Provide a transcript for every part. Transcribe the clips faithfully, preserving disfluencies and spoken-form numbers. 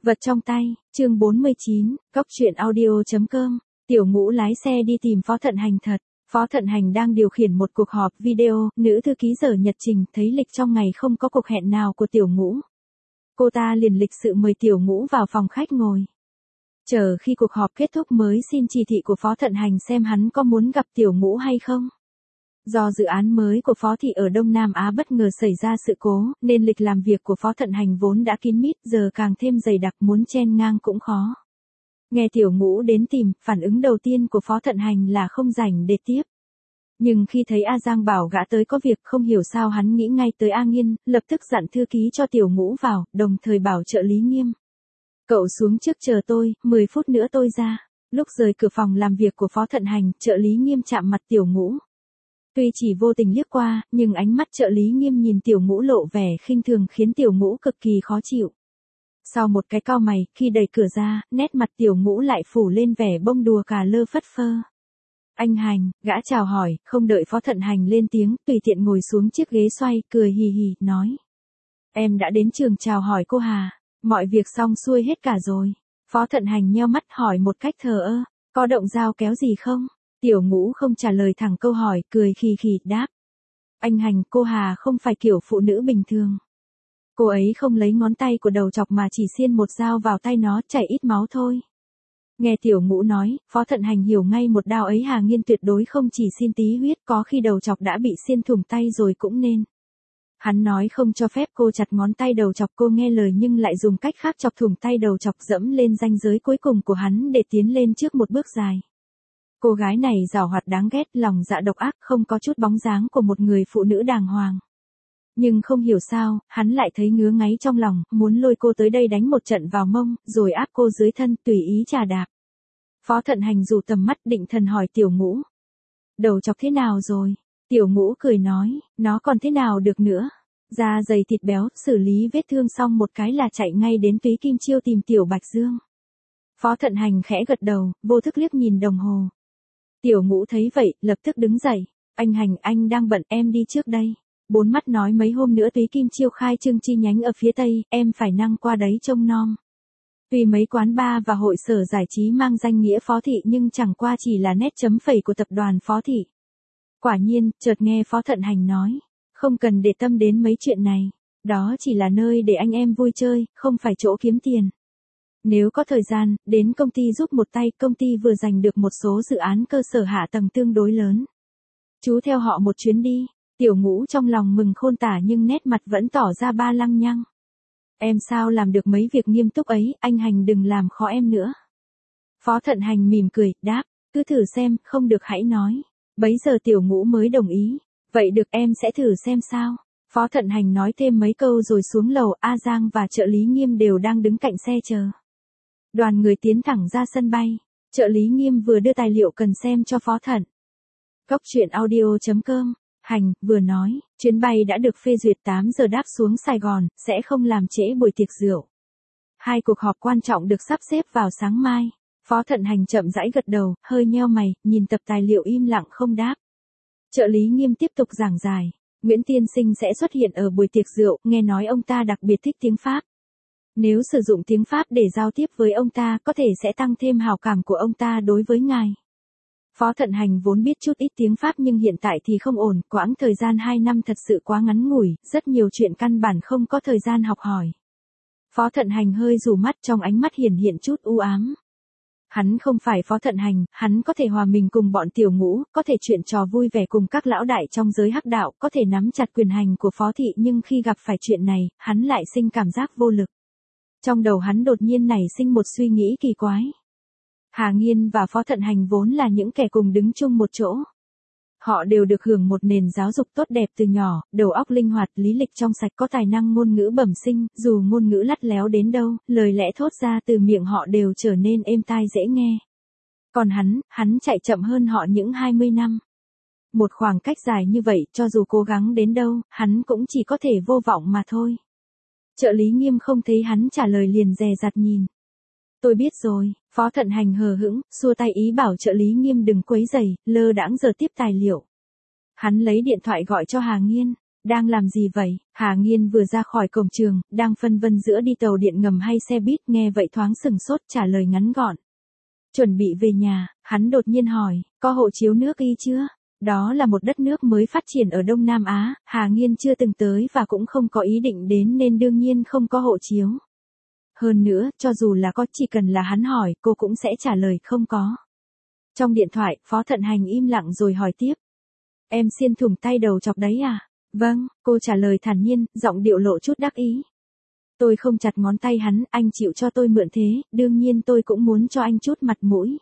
Vật trong tay, chương bốn mươi chín, Cóc truyện audio chấm com, Tiểu Ngũ lái xe đi tìm Phó Thận Hành thật. Phó Thận Hành đang điều khiển một cuộc họp video, nữ thư ký dở nhật trình, thấy lịch trong ngày không có cuộc hẹn nào của Tiểu Ngũ. Cô ta liền lịch sự mời Tiểu Ngũ vào phòng khách ngồi. Chờ khi cuộc họp kết thúc mới xin chỉ thị của Phó Thận Hành xem hắn có muốn gặp Tiểu Ngũ hay không. Do dự án mới của Phó Thị ở Đông Nam Á bất ngờ xảy ra sự cố, nên lịch làm việc của Phó Thận Hành vốn đã kín mít, giờ càng thêm dày đặc, muốn chen ngang cũng khó. Nghe Tiểu Ngũ đến tìm, phản ứng đầu tiên của Phó Thận Hành là không rảnh để tiếp. Nhưng khi thấy A Giang bảo gã tới có việc, không hiểu sao hắn nghĩ ngay tới A Nghiên, lập tức dặn thư ký cho Tiểu Ngũ vào, đồng thời bảo trợ lý Nghiêm. Cậu xuống trước chờ tôi, mười phút nữa tôi ra. Lúc rời cửa phòng làm việc của Phó Thận Hành, trợ lý Nghiêm chạm mặt Tiểu Ngũ. Tuy chỉ vô tình liếc qua, nhưng ánh mắt trợ lý Nghiêm nhìn Tiểu Ngũ lộ vẻ khinh thường khiến Tiểu Ngũ cực kỳ khó chịu. Sau một cái cau mày, khi đẩy cửa ra, nét mặt Tiểu Ngũ lại phủ lên vẻ bông đùa cà lơ phất phơ. Anh Hành, gã chào hỏi, không đợi Phó Thận Hành lên tiếng, tùy tiện ngồi xuống chiếc ghế xoay, cười hì hì, nói. Em đã đến trường chào hỏi cô Hà, mọi việc xong xuôi hết cả rồi. Phó Thận Hành nheo mắt hỏi một cách thờ ơ, có động dao kéo gì không? Tiểu Ngũ không trả lời thẳng câu hỏi, cười khì khì, đáp. Anh Hành, cô Hà không phải kiểu phụ nữ bình thường. Cô ấy không lấy ngón tay của đầu chọc mà chỉ xiên một dao vào tay nó, chảy ít máu thôi. Nghe Tiểu Ngũ nói, Phó Thận Hành hiểu ngay một đao ấy Hà Nghiên tuyệt đối không chỉ xiên tí huyết, có khi đầu chọc đã bị xiên thủng tay rồi cũng nên. Hắn nói không cho phép cô chặt ngón tay đầu chọc, cô nghe lời nhưng lại dùng cách khác chọc thủng tay đầu chọc, dẫm lên ranh giới cuối cùng của hắn để tiến lên trước một bước dài. Cô gái này giàu hoạt đáng ghét, lòng dạ độc ác, không có chút bóng dáng của một người phụ nữ đàng hoàng. Nhưng không hiểu sao, hắn lại thấy ngứa ngáy trong lòng, muốn lôi cô tới đây đánh một trận vào mông, rồi áp cô dưới thân, tùy ý chà đạp. Phó Thận Hành rủ tầm mắt định thần hỏi Tiểu Ngũ. Đầu chọc thế nào rồi? Tiểu Ngũ cười nói, nó còn thế nào được nữa? Da dày thịt béo, xử lý vết thương xong một cái là chạy ngay đến Túy Kim Chiêu tìm Tiểu Bạch Dương. Phó Thận Hành khẽ gật đầu, vô thức liếc nhìn đồng hồ. Tiểu Ngũ thấy vậy, lập tức đứng dậy. Anh Hành, anh đang bận, em đi trước đây. Bốn mắt nói mấy hôm nữa Túy Kim Chiêu khai trương chi nhánh ở phía Tây, em phải năng qua đấy trông nom. Tuy mấy quán bar và hội sở giải trí mang danh nghĩa Phó Thị nhưng chẳng qua chỉ là nét chấm phẩy của tập đoàn Phó Thị. Quả nhiên, chợt nghe Phó Thận Hành nói, không cần để tâm đến mấy chuyện này. Đó chỉ là nơi để anh em vui chơi, không phải chỗ kiếm tiền. Nếu có thời gian, đến công ty giúp một tay, công ty vừa giành được một số dự án cơ sở hạ tầng tương đối lớn. Chú theo họ một chuyến đi. Tiểu Ngũ trong lòng mừng khôn tả nhưng nét mặt vẫn tỏ ra ba lăng nhăng. Em sao làm được mấy việc nghiêm túc ấy, anh Hành đừng làm khó em nữa. Phó Thận Hành mỉm cười, đáp, cứ thử xem, không được hãy nói. Bấy giờ Tiểu Ngũ mới đồng ý. Vậy được, em sẽ thử xem sao. Phó Thận Hành nói thêm mấy câu rồi xuống lầu, A Giang và trợ lý Nghiêm đều đang đứng cạnh xe chờ. Đoàn người tiến thẳng ra sân bay. Trợ lý Nghiêm vừa đưa tài liệu cần xem cho Phó Thận. Cóc truyện audio chấm com, Hành, vừa nói, chuyến bay đã được phê duyệt tám giờ đáp xuống Sài Gòn, sẽ không làm trễ buổi tiệc rượu. Hai cuộc họp quan trọng được sắp xếp vào sáng mai. Phó Thận Hành chậm rãi gật đầu, hơi nheo mày, nhìn tập tài liệu im lặng không đáp. Trợ lý Nghiêm tiếp tục giảng giải. Nguyễn Tiên Sinh sẽ xuất hiện ở buổi tiệc rượu, nghe nói ông ta đặc biệt thích tiếng Pháp. Nếu sử dụng tiếng Pháp để giao tiếp với ông ta, có thể sẽ tăng thêm hào cảm của ông ta đối với ngài. Phó Thận Hành vốn biết chút ít tiếng Pháp nhưng hiện tại thì không ổn, quãng thời gian hai năm thật sự quá ngắn ngủi, rất nhiều chuyện căn bản không có thời gian học hỏi. Phó Thận Hành hơi rủ mắt, trong ánh mắt hiển hiện chút u ám. Hắn không phải Phó Thận Hành, hắn có thể hòa mình cùng bọn Tiểu Ngũ, có thể chuyện trò vui vẻ cùng các lão đại trong giới hắc đạo, có thể nắm chặt quyền hành của Phó Thị nhưng khi gặp phải chuyện này, hắn lại sinh cảm giác vô lực. Trong đầu hắn đột nhiên nảy sinh một suy nghĩ kỳ quái. Hà Nghiên và Phó Thận Hành vốn là những kẻ cùng đứng chung một chỗ. Họ đều được hưởng một nền giáo dục tốt đẹp từ nhỏ, đầu óc linh hoạt, lý lịch trong sạch, có tài năng ngôn ngữ bẩm sinh, dù ngôn ngữ lắt léo đến đâu, lời lẽ thốt ra từ miệng họ đều trở nên êm tai dễ nghe. Còn hắn, hắn chạy chậm hơn họ những hai mươi năm. Một khoảng cách dài như vậy, cho dù cố gắng đến đâu, hắn cũng chỉ có thể vô vọng mà thôi. Trợ lý Nghiêm không thấy hắn trả lời liền dè dặt nhìn. Tôi biết rồi, Phó Thận Hành hờ hững, xua tay ý bảo trợ lý Nghiêm đừng quấy rầy, lơ đãng giờ tiếp tài liệu. Hắn lấy điện thoại gọi cho Hà Nghiên. Đang làm gì vậy? Hà Nghiên vừa ra khỏi cổng trường, đang phân vân giữa đi tàu điện ngầm hay xe buýt, nghe vậy thoáng sừng sốt trả lời ngắn gọn. Chuẩn bị về nhà, hắn đột nhiên hỏi, có hộ chiếu nước Y chưa? Đó là một đất nước mới phát triển ở Đông Nam Á, Hà Nghiên chưa từng tới và cũng không có ý định đến nên đương nhiên không có hộ chiếu. Hơn nữa, cho dù là có, chỉ cần là hắn hỏi, cô cũng sẽ trả lời không có. Trong điện thoại, Phó Thận Hành im lặng rồi hỏi tiếp. Em xiên thủng tay đầu chọc đấy à? Vâng, cô trả lời thản nhiên, giọng điệu lộ chút đắc ý. Tôi không chặt ngón tay hắn, anh chịu cho tôi mượn thế, đương nhiên tôi cũng muốn cho anh chút mặt mũi.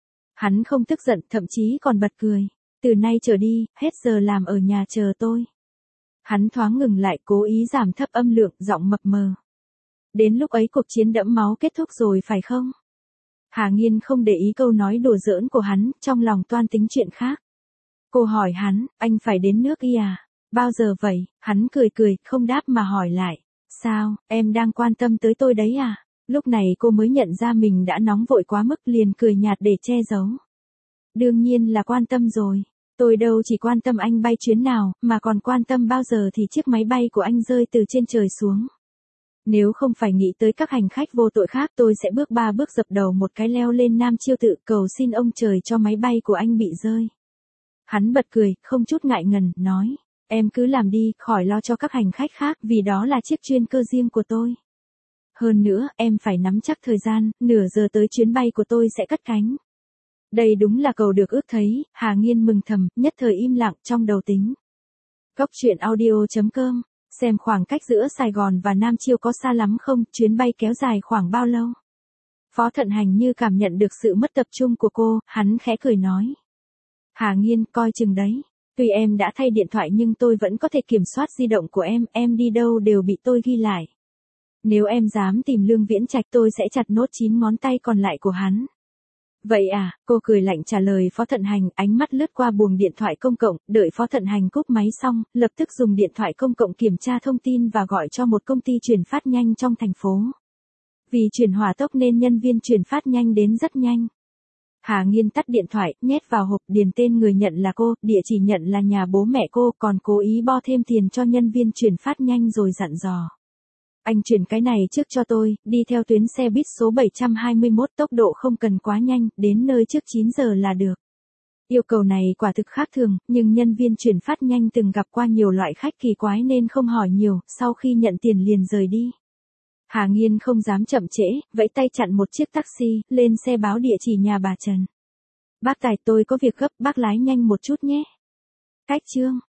Hắn không tức giận, thậm chí còn bật cười. Từ nay trở đi, hết giờ làm ở nhà chờ tôi. Hắn thoáng ngừng lại, cố ý giảm thấp âm lượng, giọng mập mờ. Đến lúc ấy cuộc chiến đẫm máu kết thúc rồi phải không? Hà Nghiên không để ý câu nói đùa giỡn của hắn, trong lòng toan tính chuyện khác. Cô hỏi hắn, anh phải đến nước Y à? Bao giờ vậy? Hắn cười cười, không đáp mà hỏi lại. Sao, em đang quan tâm tới tôi đấy à? Lúc này cô mới nhận ra mình đã nóng vội quá mức, liền cười nhạt để che giấu. Đương nhiên là quan tâm rồi. Tôi đâu chỉ quan tâm anh bay chuyến nào, mà còn quan tâm bao giờ thì chiếc máy bay của anh rơi từ trên trời xuống. Nếu không phải nghĩ tới các hành khách vô tội khác, tôi sẽ bước ba bước dập đầu một cái leo lên Nam Chiêu Tự cầu xin ông trời cho máy bay của anh bị rơi. Hắn bật cười, không chút ngại ngần, nói. Em cứ làm đi, khỏi lo cho các hành khách khác, vì đó là chiếc chuyên cơ riêng của tôi. Hơn nữa, em phải nắm chắc thời gian, nửa giờ tới chuyến bay của tôi sẽ cất cánh. Đây đúng là cầu được ước thấy, Hà Nghiên mừng thầm, nhất thời im lặng trong đầu tính. Cốc truyện audio chấm com, xem khoảng cách giữa Sài Gòn và Nam Chiêu có xa lắm không, chuyến bay kéo dài khoảng bao lâu? Phó Thận Hành như cảm nhận được sự mất tập trung của cô, hắn khẽ cười nói. Hà Nghiên, coi chừng đấy. Tuy em đã thay điện thoại nhưng tôi vẫn có thể kiểm soát di động của em, em đi đâu đều bị tôi ghi lại. Nếu em dám tìm Lương Viễn Trạch tôi sẽ chặt nốt chín ngón tay còn lại của hắn. Vậy à, cô cười lạnh trả lời Phó Thận Hành, ánh mắt lướt qua buồng điện thoại công cộng, đợi Phó Thận Hành cúp máy xong, lập tức dùng điện thoại công cộng kiểm tra thông tin và gọi cho một công ty chuyển phát nhanh trong thành phố. Vì chuyển hỏa tốc nên nhân viên chuyển phát nhanh đến rất nhanh. Hà Nghiên tắt điện thoại, nhét vào hộp, điền tên người nhận là cô, địa chỉ nhận là nhà bố mẹ cô, còn cố ý bo thêm tiền cho nhân viên chuyển phát nhanh rồi dặn dò. Anh chuyển cái này trước cho tôi, đi theo tuyến xe buýt số bảy trăm hai mươi mốt, tốc độ không cần quá nhanh, đến nơi trước chín giờ là được. Yêu cầu này quả thực khác thường, nhưng nhân viên chuyển phát nhanh từng gặp qua nhiều loại khách kỳ quái nên không hỏi nhiều, sau khi nhận tiền liền rời đi. Hà Nghiên không dám chậm trễ, vẫy tay chặn một chiếc taxi, lên xe báo địa chỉ nhà bà Trần. Bác Tài, tôi có việc gấp, bác lái nhanh một chút nhé. Cách chương.